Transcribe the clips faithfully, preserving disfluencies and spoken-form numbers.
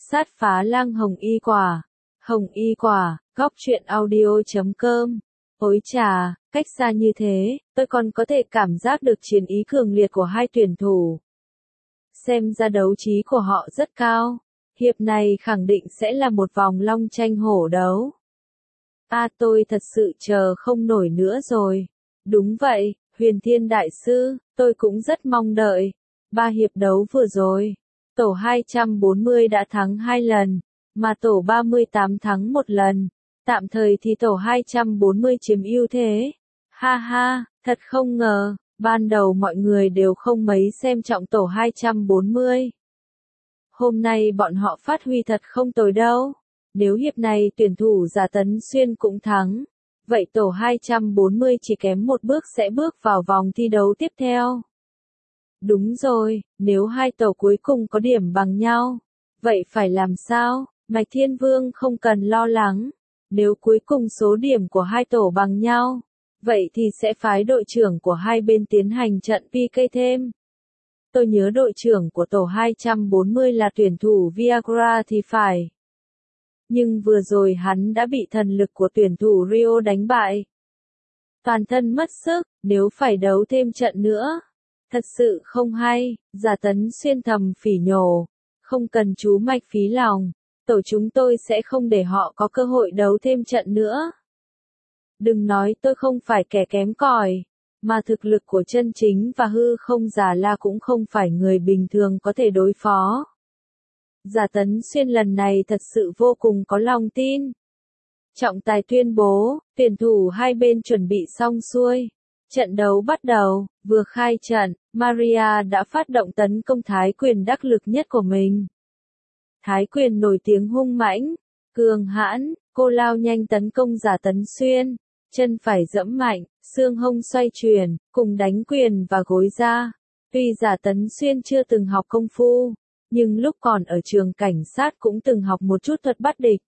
Sát phá lang hồng y quả. Hồng y quả, góc truyện audio chấm com. Ôi chà, cách xa như thế, tôi còn có thể cảm giác được chiến ý cường liệt của hai tuyển thủ. Xem ra đấu trí của họ rất cao. Hiệp này khẳng định sẽ là một vòng long tranh hổ đấu. À tôi thật sự chờ không nổi nữa rồi. Đúng vậy, Huyền Thiên Đại Sư, tôi cũng rất mong đợi. Ba hiệp đấu vừa rồi, tổ hai trăm bốn mươi đã thắng hai lần, mà tổ ba mươi tám thắng một lần. Tạm thời thì tổ hai trăm bốn mươi chiếm ưu thế. Ha ha, thật không ngờ, ban đầu mọi người đều không mấy xem trọng tổ hai trăm bốn mươi. Hôm nay bọn họ phát huy thật không tồi đâu. Nếu hiệp này tuyển thủ Giả Tấn Xuyên cũng thắng, vậy tổ hai trăm bốn mươi chỉ kém một bước sẽ bước vào vòng thi đấu tiếp theo. Đúng rồi, nếu hai tổ cuối cùng có điểm bằng nhau, vậy phải làm sao? Mạch Thiên Vương không cần lo lắng. Nếu cuối cùng số điểm của hai tổ bằng nhau, vậy thì sẽ phái đội trưởng của hai bên tiến hành trận pê ca thêm. Tôi nhớ đội trưởng của tổ hai trăm bốn mươi là tuyển thủ Viagra thì phải. Nhưng vừa rồi hắn đã bị thần lực của tuyển thủ Rio đánh bại. Toàn thân mất sức, nếu phải đấu thêm trận nữa. Thật sự không hay, Giả Tấn Xuyên thầm phỉ nhổ. Không cần chú Mạch phí lòng. Tổ chúng tôi sẽ không để họ có cơ hội đấu thêm trận nữa. Đừng nói tôi không phải kẻ kém cỏi, mà thực lực của chân chính và hư không Già La cũng không phải người bình thường có thể đối phó. Giả Tấn Xuyên lần này thật sự vô cùng có lòng tin. Trọng tài tuyên bố, tuyển thủ hai bên chuẩn bị xong xuôi. Trận đấu bắt đầu, vừa khai trận, Maria đã phát động tấn công thái quyền đắc lực nhất của mình. Thái quyền nổi tiếng hung mãnh, cường hãn, cô lao nhanh tấn công Giả Tấn Xuyên, chân phải giẫm mạnh, xương hông xoay chuyển, cùng đánh quyền và gối ra. Tuy Giả Tấn Xuyên chưa từng học công phu, nhưng lúc còn ở trường cảnh sát cũng từng học một chút thuật bắt địch.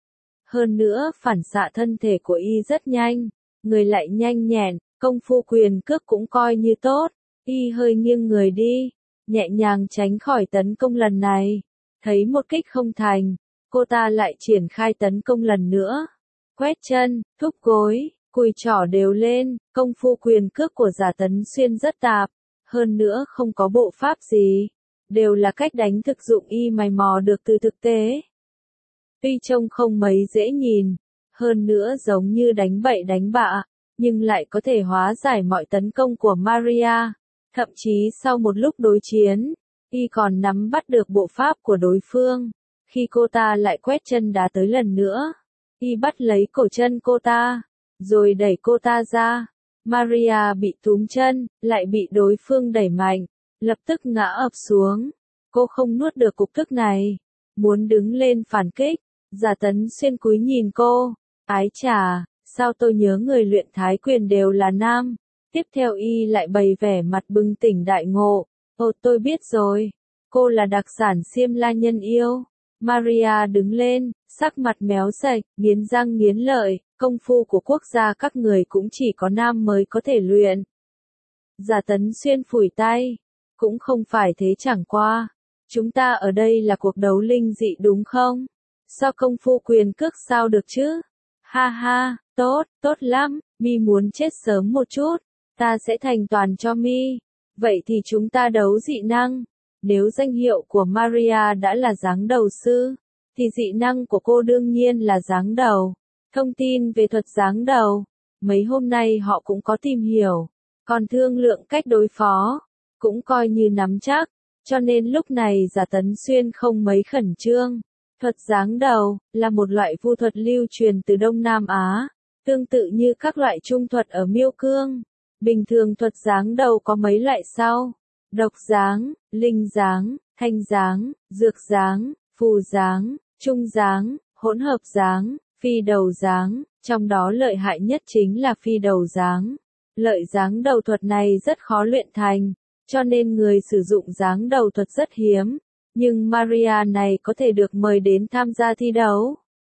Hơn nữa, phản xạ thân thể của y rất nhanh, người lại nhanh nhẹn, công phu quyền cước cũng coi như tốt. Y hơi nghiêng người đi, nhẹ nhàng tránh khỏi tấn công lần này. Thấy một kích không thành, cô ta lại triển khai tấn công lần nữa. Quét chân, thúc gối, cùi trỏ đều lên, công phu quyền cước của Giả Tấn Xuyên rất tạp, hơn nữa không có bộ pháp gì. Đều là cách đánh thực dụng y mày mò được từ thực tế. Tuy trông không mấy dễ nhìn, hơn nữa giống như đánh bậy đánh bạ, nhưng lại có thể hóa giải mọi tấn công của Maria. Thậm chí sau một lúc đối chiến, y còn nắm bắt được bộ pháp của đối phương. Khi cô ta lại quét chân đá tới lần nữa, y bắt lấy cổ chân cô ta, rồi đẩy cô ta ra. Maria bị túm chân, lại bị đối phương đẩy mạnh, lập tức ngã ập xuống. Cô không nuốt được cục tức này, muốn đứng lên phản kích. Giả Tấn Xuyên cúi nhìn cô, ái chà, sao tôi nhớ người luyện thái quyền đều là nam. Tiếp theo y lại bày vẻ mặt bừng tỉnh đại ngộ. Ồ tôi biết rồi, cô là đặc sản Xiêm La nhân yêu. Maria đứng lên, sắc mặt méo sạch, nghiến răng nghiến lợi, công phu của quốc gia các người cũng chỉ có nam mới có thể luyện. Giả Tấn Xuyên phủi tay, cũng không phải thế chẳng qua. Chúng ta ở đây là cuộc đấu linh dị đúng không? Sao công phu quyền cước sao được chứ? Ha ha, tốt, tốt lắm, mi muốn chết sớm một chút, ta sẽ thành toàn cho mi. Vậy thì chúng ta đấu dị năng. Nếu danh hiệu của Maria đã là giáng đầu sư, thì dị năng của cô đương nhiên là giáng đầu. Thông tin về thuật giáng đầu, mấy hôm nay họ cũng có tìm hiểu, còn thương lượng cách đối phó, cũng coi như nắm chắc, cho nên lúc này Giả Tấn Xuyên không mấy khẩn trương. Thuật giáng đầu là một loại vu thuật lưu truyền từ Đông Nam Á, tương tự như các loại trung thuật ở Miêu Cương. Bình thường thuật giáng đầu có mấy loại sau: độc giáng, linh giáng, thanh giáng, dược giáng, phù giáng, trung giáng, hỗn hợp giáng, phi đầu giáng, trong đó lợi hại nhất chính là phi đầu giáng. Lợi giáng đầu thuật này rất khó luyện thành, cho nên người sử dụng giáng đầu thuật rất hiếm. Nhưng Maria này có thể được mời đến tham gia thi đấu.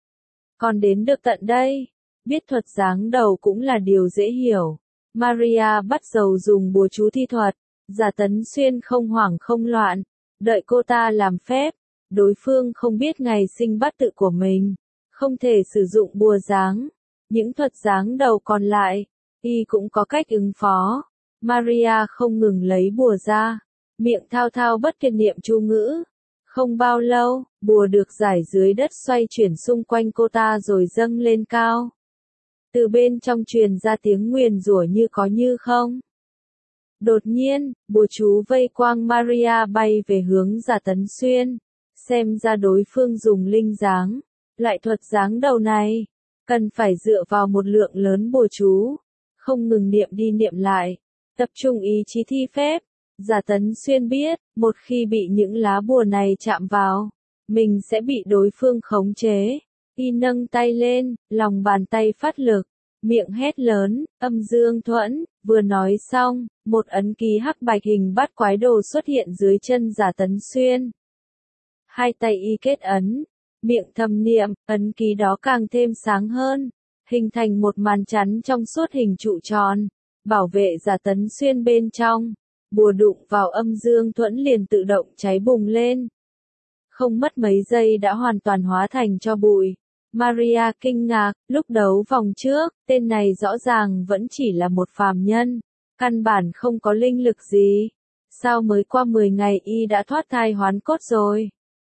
Còn đến được tận đây, biết thuật giáng đầu cũng là điều dễ hiểu. Maria bắt đầu dùng bùa chú thi thuật. Giả Tấn Xuyên không hoảng không loạn, đợi cô ta làm phép, đối phương không biết ngày sinh bát tự của mình, không thể sử dụng bùa giáng. Những thuật giáng đầu còn lại, y cũng có cách ứng phó. Maria không ngừng lấy bùa ra, miệng thao thao bất tuyệt niệm chú ngữ. Không bao lâu, bùa được giải dưới đất xoay chuyển xung quanh cô ta rồi dâng lên cao. Từ bên trong truyền ra tiếng nguyền rủa như có như không. Đột nhiên, bùa chú vây quang Maria bay về hướng Giả Tấn Xuyên. Xem ra đối phương dùng linh giáng. Loại thuật giáng đầu này, cần phải dựa vào một lượng lớn bùa chú. Không ngừng niệm đi niệm lại. Tập trung ý chí thi phép. Giả Tấn Xuyên biết, một khi bị những lá bùa này chạm vào, mình sẽ bị đối phương khống chế. Y nâng tay lên, lòng bàn tay phát lực, miệng hét lớn, âm dương thuẫn, vừa nói xong, một ấn ký hắc bạch hình bát quái đồ xuất hiện dưới chân Giả Tấn Xuyên. Hai tay y kết ấn, miệng thầm niệm, ấn ký đó càng thêm sáng hơn, hình thành một màn chắn trong suốt hình trụ tròn, bảo vệ Giả Tấn Xuyên bên trong. Bùa đụng vào âm dương thuẫn liền tự động cháy bùng lên. Không mất mấy giây đã hoàn toàn hóa thành tro bụi. Maria kinh ngạc, lúc đấu vòng trước, tên này rõ ràng vẫn chỉ là một phàm nhân, căn bản không có linh lực gì. Sao mới qua mười ngày y đã thoát thai hoán cốt rồi?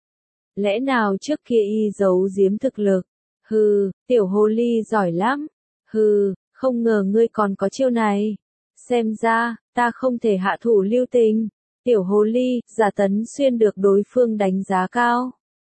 Lẽ nào trước kia y giấu giếm thực lực? Hừ, tiểu hồ ly giỏi lắm. Hừ, không ngờ ngươi còn có chiêu này. Xem ra, ta không thể hạ thủ lưu tình. Tiểu hồ ly, Giả Tấn Xuyên được đối phương đánh giá cao.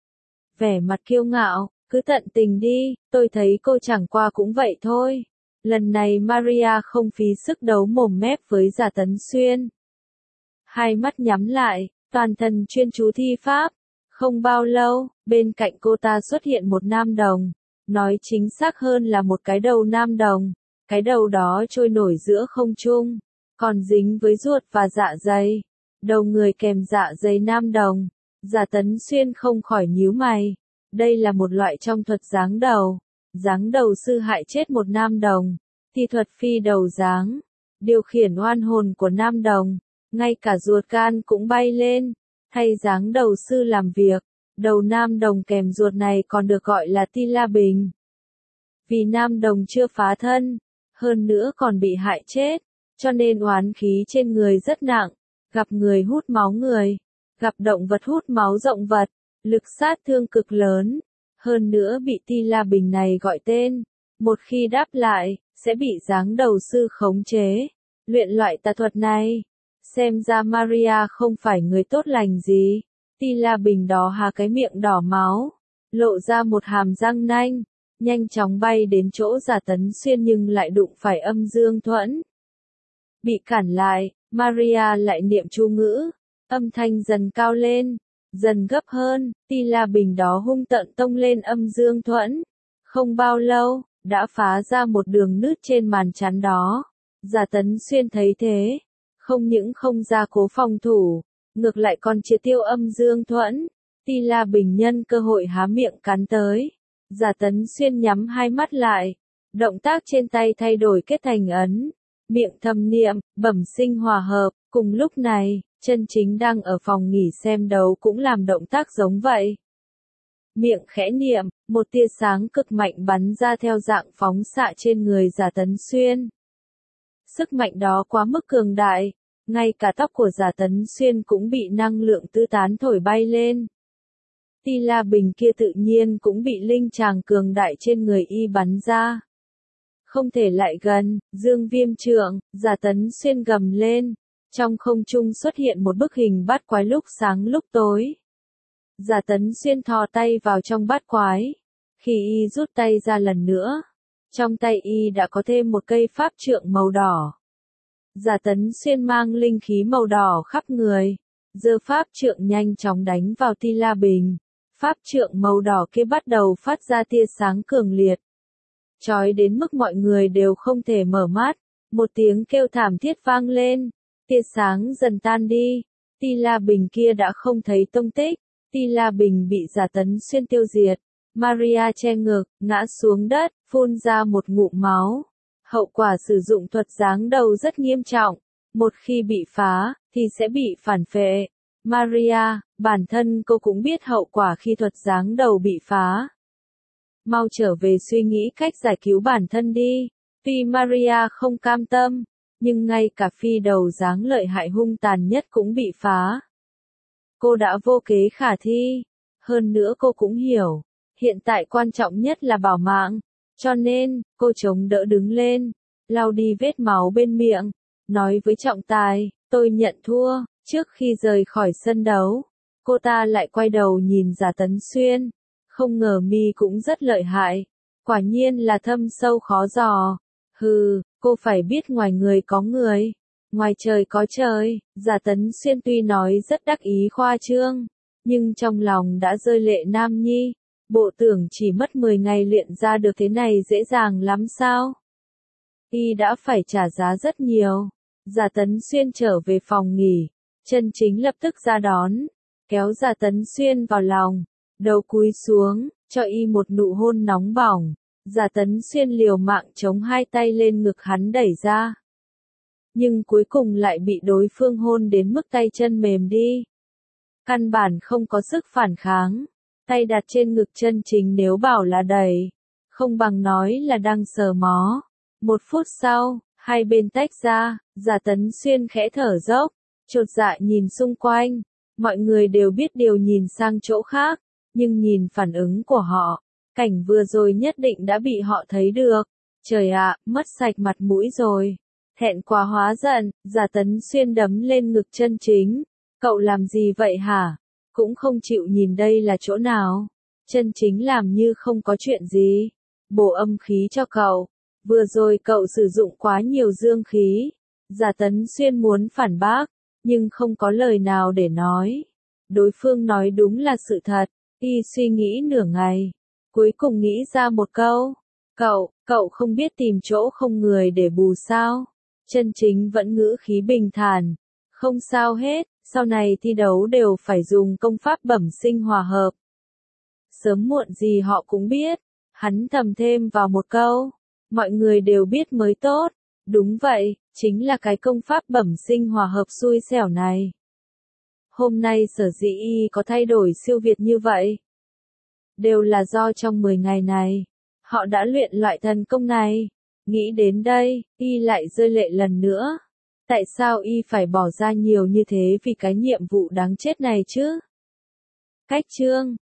Vẻ mặt kiêu ngạo, cứ tận tình đi, tôi thấy cô chẳng qua cũng vậy thôi. Lần này Maria không phí sức đấu mồm mép với Giả Tấn Xuyên. Hai mắt nhắm lại, toàn thân chuyên chú thi pháp. Không bao lâu, bên cạnh cô ta xuất hiện một nam đồng. Nói chính xác hơn là một cái đầu nam đồng. Cái đầu đó trôi nổi giữa không trung, còn dính với ruột và dạ dày. Đầu người kèm dạ dày nam đồng. Giả Tấn Xuyên không khỏi nhíu mày. Đây là một loại trong thuật giáng đầu. Giáng đầu sư hại chết một nam đồng. Thi thuật phi đầu giáng. Điều khiển oan hồn của nam đồng. Ngay cả ruột gan cũng bay lên. Thay giáng đầu sư làm việc. Đầu nam đồng kèm ruột này còn được gọi là Ti La Bình. Vì nam đồng chưa phá thân, hơn nữa còn bị hại chết, cho nên oán khí trên người rất nặng, gặp người hút máu người, gặp động vật hút máu động vật, lực sát thương cực lớn, hơn nữa bị Ti La Bình này gọi tên, một khi đáp lại, sẽ bị giáng đầu sư khống chế, luyện loại tà thuật này. Xem ra Maria không phải người tốt lành gì. Ti La Bình đó há cái miệng đỏ máu, lộ ra một hàm răng nanh, nhanh chóng bay đến chỗ Giả Tấn Xuyên nhưng lại đụng phải âm dương thuẫn. Bị cản lại, Maria lại niệm chú ngữ, âm thanh dần cao lên, dần gấp hơn, Ti La Bình đó hung tợn tông lên âm dương thuẫn. Không bao lâu, đã phá ra một đường nứt trên màn chắn đó. Giả Tấn Xuyên thấy thế, không những không ra cố phòng thủ, ngược lại còn triệt tiêu âm dương thuẫn. Ti La Bình nhân cơ hội há miệng cắn tới. Giả Tấn Xuyên nhắm hai mắt lại, động tác trên tay thay đổi kết thành ấn, miệng thầm niệm, bẩm sinh hòa hợp. Cùng lúc này, chân chính đang ở phòng nghỉ xem đấu cũng làm động tác giống vậy. Miệng khẽ niệm, một tia sáng cực mạnh bắn ra theo dạng phóng xạ trên người Giả Tấn Xuyên. Sức mạnh đó quá mức cường đại, ngay cả tóc của Giả Tấn Xuyên cũng bị năng lượng tứ tán thổi bay lên. Ti La Bình kia tự nhiên cũng bị linh tràng cường đại trên người y bắn ra. Không thể lại gần, Dương Viêm Trượng, Giả Tấn Xuyên gầm lên. Trong không trung xuất hiện một bức hình bát quái lúc sáng lúc tối. Giả Tấn Xuyên thò tay vào trong bát quái. Khi y rút tay ra lần nữa, trong tay y đã có thêm một cây pháp trượng màu đỏ. Giả Tấn Xuyên mang linh khí màu đỏ khắp người, giơ pháp trượng nhanh chóng đánh vào Ti La Bình. Pháp trượng màu đỏ kia bắt đầu phát ra tia sáng cường liệt, chói đến mức mọi người đều không thể mở mắt. Một tiếng kêu thảm thiết vang lên, tia sáng dần tan đi. Ti La Bình kia đã không thấy tông tích. Ti La Bình bị Giả Tấn Xuyên tiêu diệt. Maria che ngực, ngã xuống đất, phun ra một ngụm máu. Hậu quả sử dụng thuật giáng đầu rất nghiêm trọng. Một khi bị phá, thì sẽ bị phản phệ. Maria, Bản thân cô cũng biết hậu quả khi thuật giáng đầu bị phá. Mau trở về suy nghĩ cách giải cứu bản thân đi. Tuy Maria không cam tâm, nhưng ngay cả phi đầu giáng lợi hại hung tàn nhất cũng bị phá. Cô đã vô kế khả thi. Hơn nữa cô cũng hiểu, hiện tại quan trọng nhất là bảo mạng. Cho nên, cô chống đỡ đứng lên, lau đi vết máu bên miệng, nói với trọng tài, tôi nhận thua. Trước khi rời khỏi sân đấu, cô ta lại quay đầu nhìn Giả Tấn Xuyên. Không ngờ mi cũng rất lợi hại. Quả nhiên là thâm sâu khó dò. Hừ, cô phải biết ngoài người có người, ngoài trời có trời. Giả Tấn Xuyên tuy nói rất đắc ý khoa trương, nhưng trong lòng đã rơi lệ nam nhi. Bộ tưởng chỉ mất mười ngày luyện ra được thế này dễ dàng lắm sao? Y đã phải trả giá rất nhiều. Giả Tấn Xuyên trở về phòng nghỉ, Chân Chính lập tức ra đón, kéo Giả Tấn Xuyên vào lòng, đầu cúi xuống, cho y một nụ hôn nóng bỏng. Giả Tấn Xuyên liều mạng chống hai tay lên ngực hắn đẩy ra. Nhưng cuối cùng lại bị đối phương hôn đến mức tay chân mềm đi. Căn bản không có sức phản kháng. Tay đặt trên ngực Chân Chính nếu bảo là đẩy, không bằng nói là đang sờ mó. Một phút sau, hai bên tách ra, Giả Tấn Xuyên khẽ thở dốc, chột dạ nhìn xung quanh. Mọi người đều biết điều nhìn sang chỗ khác, nhưng nhìn phản ứng của họ, cảnh vừa rồi nhất định đã bị họ thấy được. Trời ạ, mất sạch mặt mũi rồi. Thẹn quá hóa giận, Giả Tấn Xuyên đấm lên ngực Chân Chính. Cậu làm gì vậy hả? Cũng không chịu nhìn đây là chỗ nào. Chân Chính làm như không có chuyện gì. Bổ âm khí cho cậu. Vừa rồi cậu sử dụng quá nhiều dương khí. Giả Tấn Xuyên muốn phản bác, nhưng không có lời nào để nói. Đối phương nói đúng là sự thật. Y suy nghĩ nửa ngày, cuối cùng nghĩ ra một câu. Cậu, cậu không biết tìm chỗ không người để bù sao? Chân Chính vẫn ngữ khí bình thản. Không sao hết, sau này thi đấu đều phải dùng công pháp bẩm sinh hòa hợp. Sớm muộn gì họ cũng biết. Hắn thầm thêm vào một câu. Mọi người đều biết mới tốt. Đúng vậy, chính là cái công pháp bẩm sinh hòa hợp xui xẻo này. Hôm nay sở dĩ y có thay đổi siêu việt như vậy, đều là do trong mười ngày này, họ đã luyện loại thần công này. Nghĩ đến đây, y lại rơi lệ lần nữa. Tại sao y phải bỏ ra nhiều như thế vì cái nhiệm vụ đáng chết này chứ? Cách chương